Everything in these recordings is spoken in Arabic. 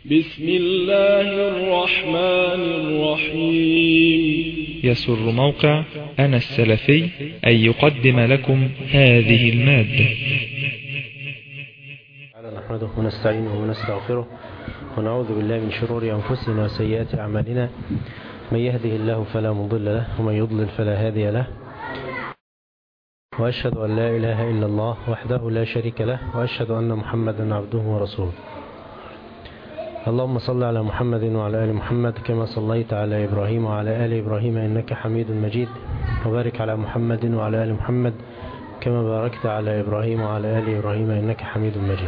بسم الله الرحمن الرحيم. يسر موقع أنا السلفي أن يقدم لكم هذه المادة. نحمده ونستعينه ونستغفره ونعوذ بالله من شرور أنفسنا وسيئات أعمالنا، من يهده الله فلا مضل له ومن يضلل فلا هادي له، وأشهد أن لا إله إلا الله وحده لا شريك له، وأشهد أن محمدا عبده ورسوله. اللهم صل على محمد وعلى آل محمد كما صليت على إبراهيم وعلى آل إبراهيم إنك حميد مجيد، وبارك على محمد وعلى آل محمد كما باركت على إبراهيم وعلى آل إبراهيم إنك حميد مجيد.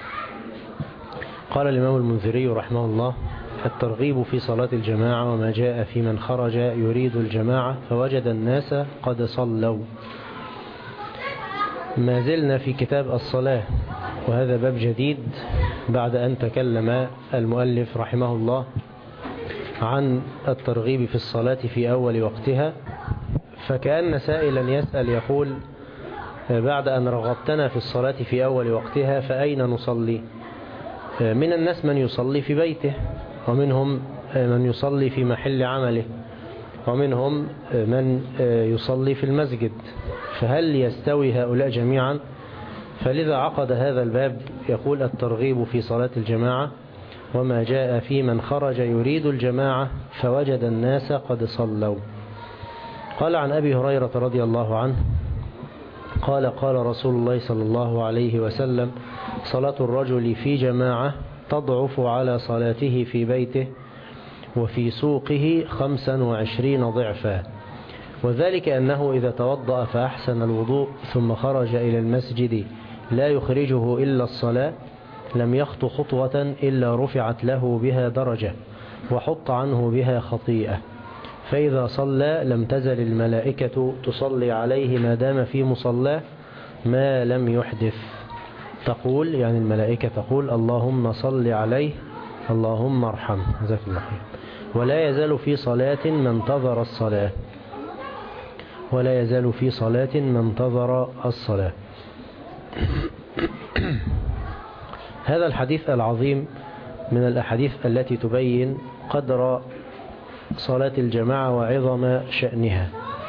قال الإمام المنذري رحمه الله: الترغيب في صلاة الجماعة وما جاء في من خرج يريد الجماعة فوجد الناس قد صلوا. ما زلنا في كتاب الصلاة، وهذا باب جديد بعد أن تكلم المؤلف رحمه الله عن الترغيب في الصلاة في أول وقتها، فكأن سائلا يسأل يقول: بعد أن رغبتنا في الصلاة في أول وقتها فأين نصلي؟ من الناس من يصلي في بيته، ومنهم من يصلي في محل عمله، ومنهم من يصلي في المسجد، فهل يستوي هؤلاء جميعا؟ فلذا عقد هذا الباب يقول: الترغيب في صلاة الجماعة وما جاء في من خرج يريد الجماعة فوجد الناس قد صلوا. قال عن أبي هريرة رضي الله عنه قال: قال رسول الله صلى الله عليه وسلم: صلاة الرجل في جماعة تضعف على صلاته في بيته وفي سوقه 25 ضعفا، وذلك أنه إذا توضأ فأحسن الوضوء ثم خرج إلى المسجد لا يخرجه إلا الصلاة لم يخط خطوة إلا رفعت له بها درجة وحط عنه بها خطيئة، فإذا صلى لم تزل الملائكة تصلي عليه ما دام في مصلاه ما لم يحدث. تقول يعني الملائكة تقول: اللهم صل عليه اللهم ارحمه، جزاك الله خير. ولا يزال في صلاة من انتظر الصلاة، ولا يزال في صلاة من انتظر الصلاة. هذا الحديث العظيم من الأحاديث التي تبين قدر صلاة الجماعة وعظم شأنها.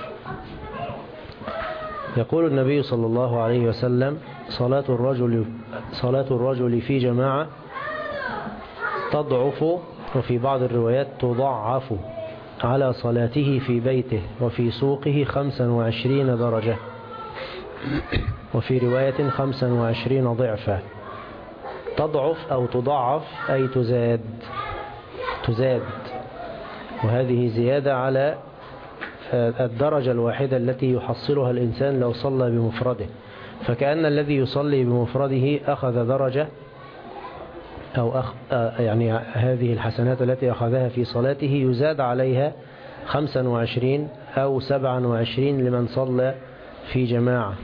يقول النبي صلى الله عليه وسلم: صلاة الرجل في جماعة تضعف، وفي بعض الروايات تضعف على صلاته في بيته وفي سوقه 25 درجة، وفي رواية 25 ضعفا. تضعف أو تضعف أي تزاد، وهذه زيادة على الدرجة الواحدة التي يحصلها الإنسان لو صلى بمفرده، فكأن الذي يصلي بمفرده أخذ درجة، أو يعني هذه الحسنات التي أخذها في صلاته يزاد عليها 25 أو 27 لمن صلى في جماعة.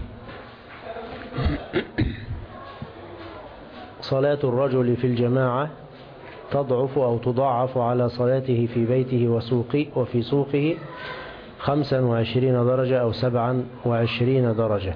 صلاة الرجل في الجماعة تضعف أو تضاعف على صلاته في بيته وفي سوقه 25 درجة أو 27 درجة.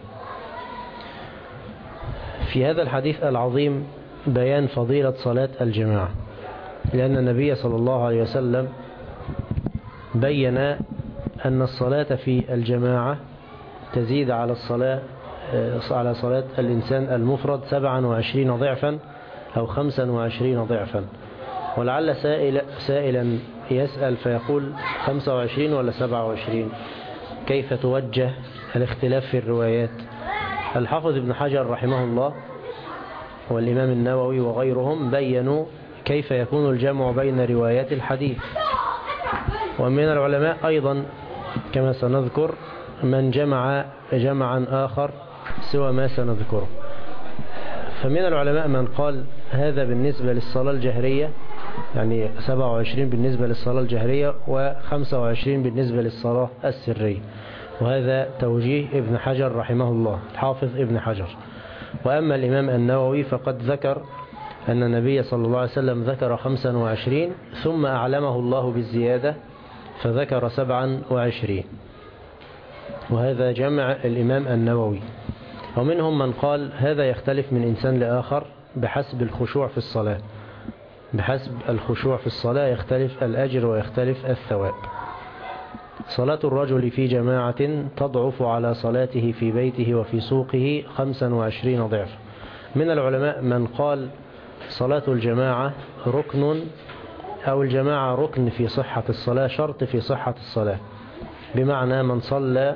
في هذا الحديث العظيم بيان فضيلة صلاة الجماعة، لأن النبي صلى الله عليه وسلم بين أن الصلاة في الجماعة تزيد على صلاة الإنسان المفرد 27 ضعفا أو 25 ضعفا. ولعل سائلا يسأل فيقول: 25 ولا 27؟ كيف توجه الاختلاف في الروايات؟ الحافظ ابن حجر رحمه الله والإمام النووي وغيرهم بيّنوا كيف يكون الجمع بين روايات الحديث، ومن العلماء أيضا كما سنذكر من جمع جمعا آخر سوى ما سنذكره. فمن العلماء من قال هذا بالنسبة للصلاة الجهرية، يعني 27 بالنسبة للصلاة الجهرية و25 بالنسبة للصلاة السرية، وهذا توجيه ابن حجر رحمه الله، الحافظ ابن حجر. وأما الإمام النووي فقد ذكر أن النبي صلى الله عليه وسلم ذكر 25 ثم أعلمه الله بالزيادة فذكر 27، وهذا جمع الإمام النووي. ومنهم من قال هذا يختلف من إنسان لآخر بحسب الخشوع في الصلاة، بحسب الخشوع في الصلاة يختلف الأجر ويختلف الثواب. صلاة الرجل في جماعة تضعف على صلاته في بيته وفي سوقه 25 ضعف. من العلماء من قال صلاة الجماعة ركن، أو الجماعة ركن في صحة الصلاة، شرط في صحة الصلاة، بمعنى من صلى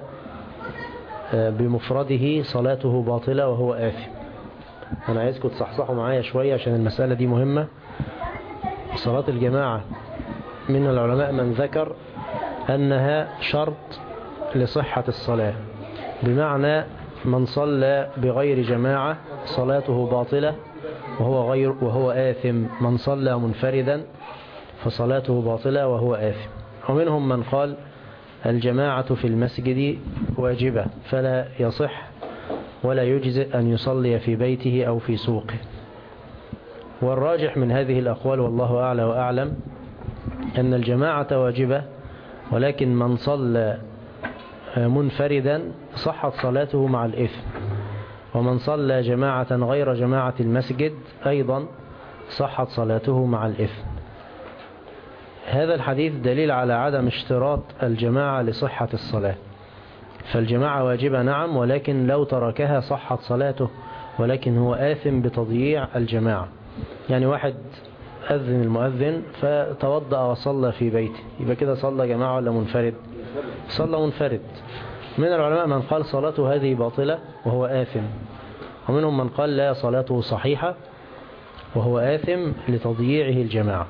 بمفرده صلاته باطلة وهو آثم. أنا عايزكم تصحصحوا معايا شوية عشان المسألة دي مهمة. صلاة الجماعة من العلماء من ذكر أنها شرط لصحة الصلاة، بمعنى من صلى بغير جماعة صلاته باطلة وهو آثم. من صلى منفردا فصلاته باطلة وهو آثم. ومنهم من قال الجماعة في المسجد واجبة فلا يصح ولا يجزئ أن يصلي في بيته أو في سوقه. والراجح من هذه الأقوال والله أعلى وأعلم أن الجماعة واجبة، ولكن من صلى منفردا صحت صلاته مع الإثم، ومن صلى جماعة غير جماعة المسجد أيضا صحت صلاته مع الإثم. هذا الحديث دليل على عدم اشتراط الجماعة لصحة الصلاة، فالجماعة واجبة نعم، ولكن لو تركها صحت صلاته، ولكن هو آثم بتضييع الجماعة. يعني واحد أذن المؤذن فتوضأ وصلى في بيته، يبقى كده صلى جماعة ولا منفرد؟ صلى منفرد. من العلماء من قال صلاته هذه باطلة وهو آثم، ومنهم من قال لا، صلاته صحيحة وهو آثم لتضييعه الجماعة.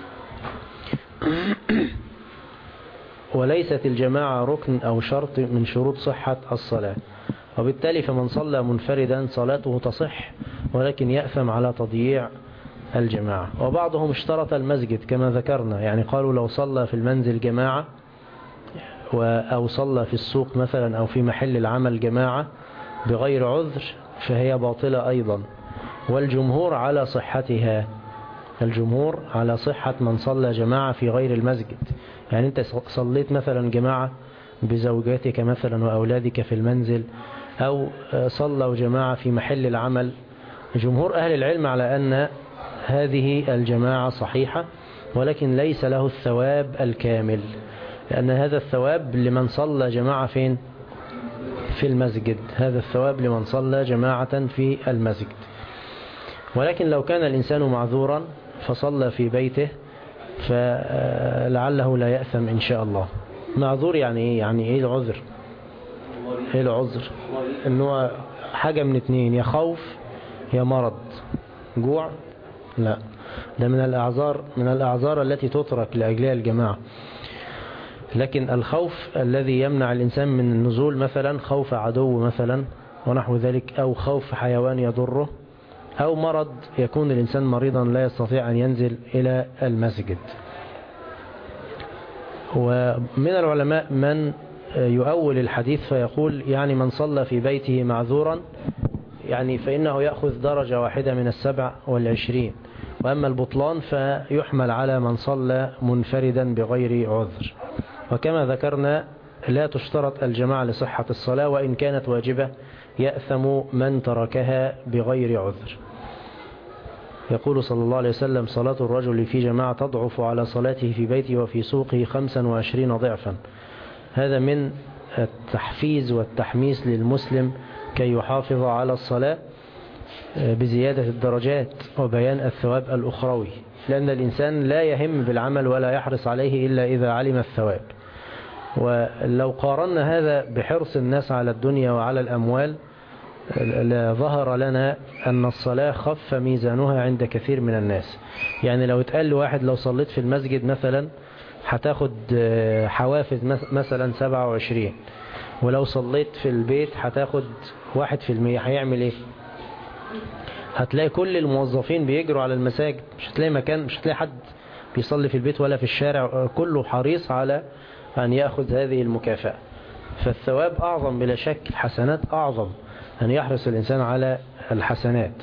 وليست الجماعة ركن أو شرط من شروط صحة الصلاة، وبالتالي فمن صلى منفردا صلاته تصح ولكن يأثم على تضييع الجماعة. وبعضهم اشترط المسجد كما ذكرنا، يعني قالوا لو صلى في المنزل جماعة أو صلى في السوق مثلا أو في محل العمل جماعة بغير عذر فهي باطلة أيضا. والجمهور على صحتها، الجمهور على صحة من صلى جماعة في غير المسجد. يعني أنت صليت مثلا جماعة بزوجاتك مثلا وأولادك في المنزل، أو صلوا جماعة في محل العمل، جمهور أهل العلم على أن هذه الجماعة صحيحة، ولكن ليس له الثواب الكامل، لأن هذا الثواب لمن صلى جماعة فين؟ في المسجد. هذا الثواب لمن صلى جماعة في المسجد. ولكن لو كان الإنسان معذورا فصلى في بيته فلعله لا يأثم إن شاء الله. معذور يعني إيه؟ يعني إيه العذر؟ إيه العذر؟ إنه حاجة من اتنين، يا خوف يا مرض. جوع؟ لا، ده من الأعذار التي تترك لأجلها الجماعة. لكن الخوف الذي يمنع الإنسان من النزول، مثلا خوف عدو مثلا ونحو ذلك، أو خوف حيوان يضره، أو مرض يكون الإنسان مريضا لا يستطيع أن ينزل إلى المسجد. ومن العلماء من يؤول الحديث فيقول يعني من صلى في بيته معذورا يعني فإنه يأخذ درجة واحدة من 27، وأما البطلان فيحمل على من صلى منفردا بغير عذر. وكما ذكرنا لا تشترط الجماعة لصحة الصلاة، وإن كانت واجبة يأثم من تركها بغير عذر. يقول صلى الله عليه وسلم صلاة الرجل في جماعة تضعف على صلاته في بيته وفي سوقه 25 ضعفا. هذا من التحفيز والتحميس للمسلم كي يحافظ على الصلاة بزيادة الدرجات وبيان الثواب الأخروي، لأن الإنسان لا يهم بالعمل ولا يحرص عليه إلا إذا علم الثواب. ولو قارنا هذا بحرص الناس على الدنيا وعلى الأموال لظهر لنا أن الصلاة خف ميزانها عند كثير من الناس. يعني لو اتقال لواحد لو صليت في المسجد مثلا هتاخد حوافز مثلا 27، ولو صليت في البيت هتاخد 1%، هيعمل ايه؟ هتلاقي كل الموظفين بيجروا على المساجد، مش هتلاقي مكان، مش هتلاقي حد بيصلي في البيت ولا في الشارع، كله حريص على أن يأخذ هذه المكافأة. فالثواب أعظم بلا شك، الحسنات أعظم، أن يحرص الإنسان على الحسنات.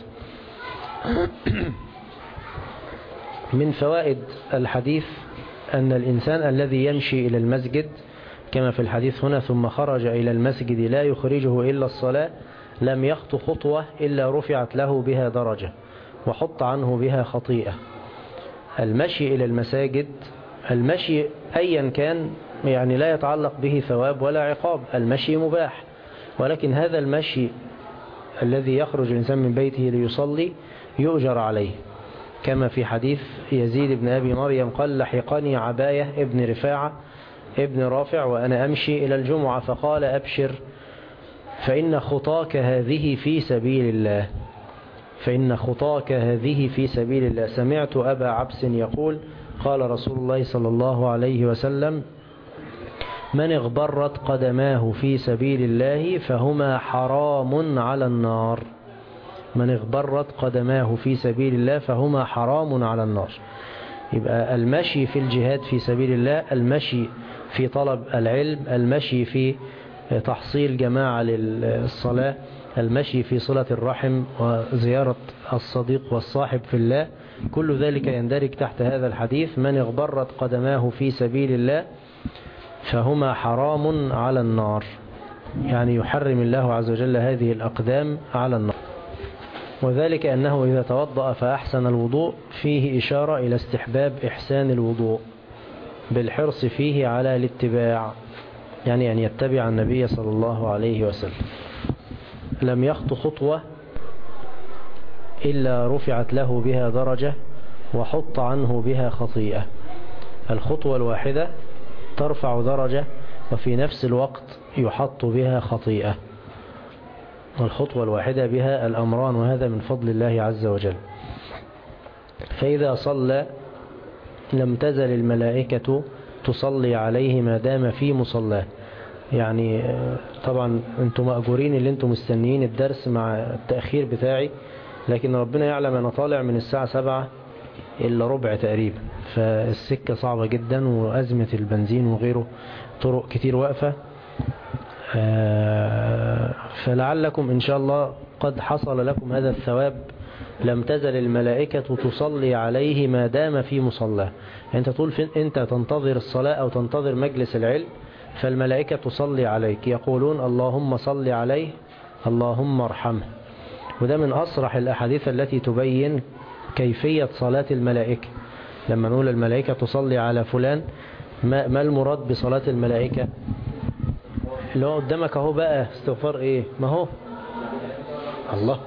من فوائد الحديث أن الإنسان الذي يمشي إلى المسجد كما في الحديث هنا ثم خرج إلى المسجد لا يخرجه إلا الصلاة لم يخطو خطوة إلا رفعت له بها درجة وحط عنه بها خطيئة. المشي إلى المساجد، المشي أيا كان يعني لا يتعلق به ثواب ولا عقاب، المشي مباح، ولكن هذا المشي الذي يخرج الإنسان من بيته ليصلي يؤجر عليه، كما في حديث يزيد بن أبي مريم قال لحقني عباية ابن رفاعة ابن رافع وأنا أمشي إلى الجمعة فقال أبشر فإن خطاك هذه في سبيل الله، فإن خطاك هذه في سبيل الله. سمعت أبا عبس يقول قال رسول الله صلى الله عليه وسلم من اغبرت قدماه في سبيل الله فهما حرام على النار، من اغبرت قدماه في سبيل الله فهما حرام على النار. يبقى المشي في الجهاد في سبيل الله، المشي في طلب العلم، المشي في تحصيل جماعة للصلاة، المشي في صلة الرحم وزيارة الصديق والصاحب في الله، كل ذلك يندرج تحت هذا الحديث من اغبرت قدماه في سبيل الله فهما حرام على النار، يعني يحرم الله عز وجل هذه الأقدام على النار. وذلك أنه إذا توضأ فأحسن الوضوء فيه إشارة إلى استحباب إحسان الوضوء بالحرص فيه على الاتباع، يعني أن يتبع النبي صلى الله عليه وسلم. لم يخط خطوة إلا رفعت له بها درجة وحط عنه بها خطيئة. الخطوة الواحدة ترفع درجة وفي نفس الوقت يحط بها خطيئة، والخطوة الواحدة بها الأمران، وهذا من فضل الله عز وجل. فإذا صلى لم تزل الملائكة تصلي عليه ما دام في مصلاه. يعني طبعا انتم مأجورين اللي انتم مستنيين الدرس مع التأخير بتاعي، لكن ربنا يعلم أنا طالع من الساعة 7 إلا ربع تقريبا، فالسكة صعبة جدا وأزمة البنزين وغيره، طرق كتير واقفة. فلعلكم إن شاء الله قد حصل لكم هذا الثواب. لم تزل الملائكة تصلي عليه ما دام في مصلاه. أنت طول أنت تنتظر الصلاة أو تنتظر مجلس العلم فالملائكة تصلي عليك، يقولون اللهم صل عليه اللهم ارحمه. وده من أصرح الأحاديث التي تبين كيفية صلاة الملائكة. لما نقول الملائكة تصلي على فلان، ما المراد بصلاة الملائكة؟ اللي هو قدامك اهو بقى استغفار ايه؟ ما هو الله.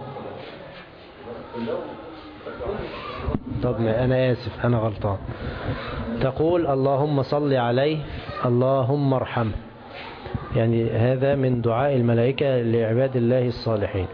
طب انا اسف انا غلطان. تقول اللهم صل عليه اللهم ارحمه، يعني هذا من دعاء الملائكة لعباد الله الصالحين.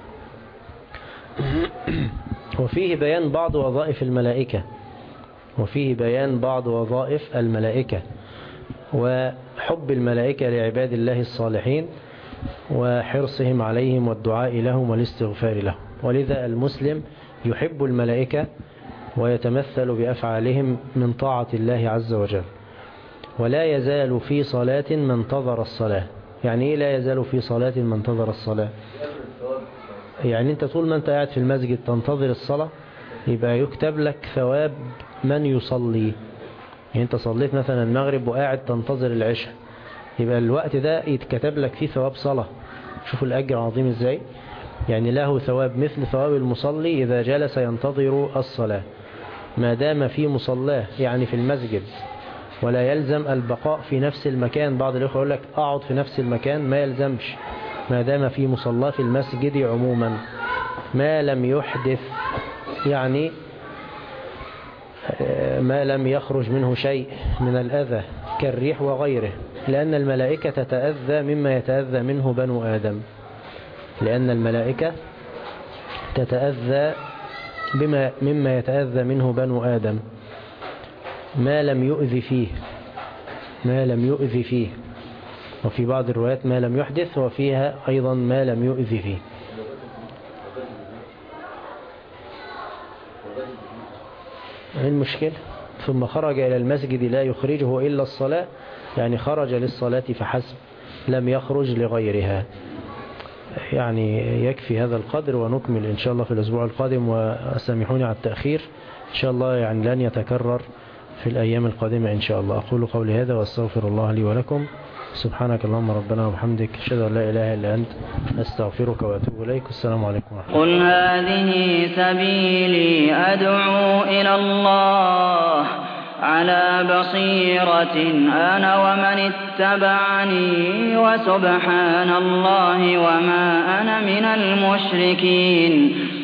وفيه بيان بعض وظائف الملائكة، وفيه بيان بعض وظائف الملائكة وحب الملائكة لعباد الله الصالحين وحرصهم عليهم والدعاء لهم والاستغفار لهم. ولذا المسلم يحب الملائكة ويتمثل بأفعالهم من طاعة الله عز وجل. ولا يزال في صلاة من انتظر الصلاة. يعني إيه لا يزال في صلاة من انتظر الصلاة؟ يعني أنت طول ما أنت قاعد في المسجد تنتظر الصلاة يبقى يكتب لك ثواب من يصلي. يعني أنت صليت مثلا المغرب وقاعد تنتظر العشاء، يبقى الوقت ده يتكتب لك فيه ثواب صلاة. شوفوا الأجر عظيم إزاي. يعني له ثواب مثل ثواب المصلي إذا جلس ينتظر الصلاة ما دام في مصلاه، يعني في المسجد. ولا يلزم البقاء في نفس المكان. بعض الأخوة يقول لك أقعد في نفس المكان، ما يلزمش ما دام في مصلاه في المسجد عموما ما لم يحدث، يعني ما لم يخرج منه شيء من الأذى كالريح وغيره، لأن الملائكة تتأذى مما يتأذى منه بنو آدم، لأن الملائكة تتأذى مما يتأذى منه بنو آدم ما لم يؤذي فيه، ما لم يؤذي فيه. وفي بعض الروايات ما لم يحدث، وفيها أيضا ما لم يؤذي فيه. ايه المشكلة؟ ثم خرج إلى المسجد لا يخرجه إلا الصلاة، يعني خرج للصلاة فحسب لم يخرج لغيرها. يعني يكفي هذا القدر ونكمل إن شاء الله في الأسبوع القادم. وسامحوني على التأخير، إن شاء الله يعني لن يتكرر في الأيام القادمة إن شاء الله. أقول قولي هذا وأستغفر الله لي ولكم. سبحانك اللهم ربنا وبحمدك، أشهد أن لا إله إلا أنت، أستغفرك وأتوب إليك. السلام عليكم ورحمة الله. قل هذه سبيلي أدعو إلى الله عَلَىٰ بَصِيرَةٍ أَنَا وَمَنِ اتَّبَعَنِي وَسُبْحَانَ اللَّهِ وَمَا أَنَا مِنَ الْمُشْرِكِينَ